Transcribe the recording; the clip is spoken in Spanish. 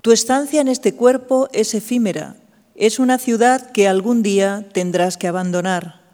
Tu estancia en este cuerpo es efímera, es una ciudad que algún día tendrás que abandonar.